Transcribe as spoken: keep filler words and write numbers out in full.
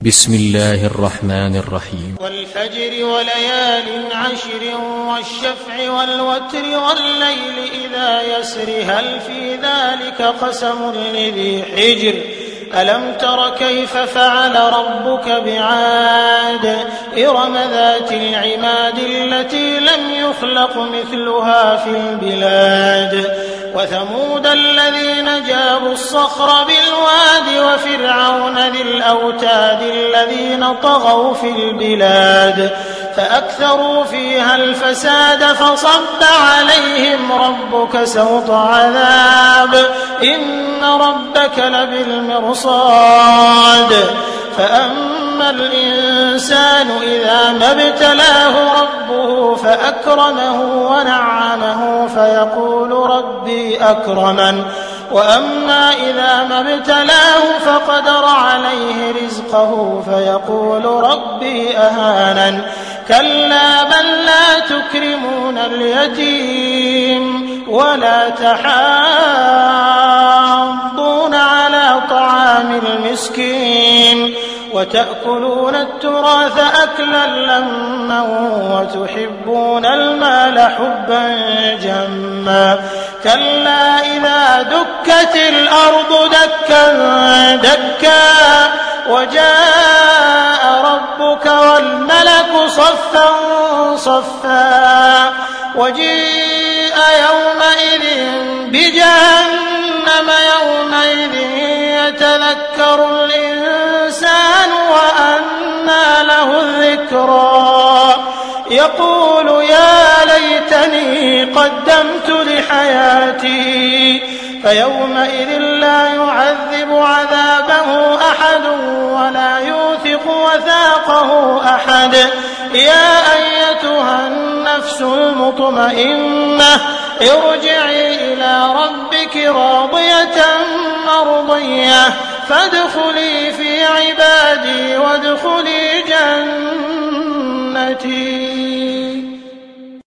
بسم الله الرحمن الرحيم والفجر وليال عشر والشفع والوتر والليل إذا يسر هل في ذلك قسم لذي حجر ألم تر كيف فعل ربك بعاد إرم ذات العماد التي لم يخلق مثلها في البلاد وثمود الذين جابوا الصخر بالواد وفرعون ذي الأوتاد الذين طغوا في البلاد فأكثروا فيها الفساد فصب عليهم ربك سوط عذاب إن ربك لبالمرصاد فأما الإنسان إذا ما ابتلاه ربه فأكرمه ونعمه فيقول ربي أكرمن وأما إذا ما ابتلاه فقدر عليه رزقه فيقول ربي أهانن كلا بل لا تكرمون اليتيم ولا تحاضون على طعام المسكين وتأكلون التراث أكلا لما وتحبون المال حبا جما كلا إذا دكت الأرض دكا دكا وجاء ربك والملك صفا صفا وجيء يومئذ بجهنم يومئذ يتذكر الإنسان وأنى له الذكرى يقول يا ليتني قدمت لحياتي فيومئذ لا يعذب عذابه أحد ولا يوثق وثاقه أحد يا أيتها النفس المطمئنة ارجعي إلى ربك راضية مرضية فادخلي في عبادي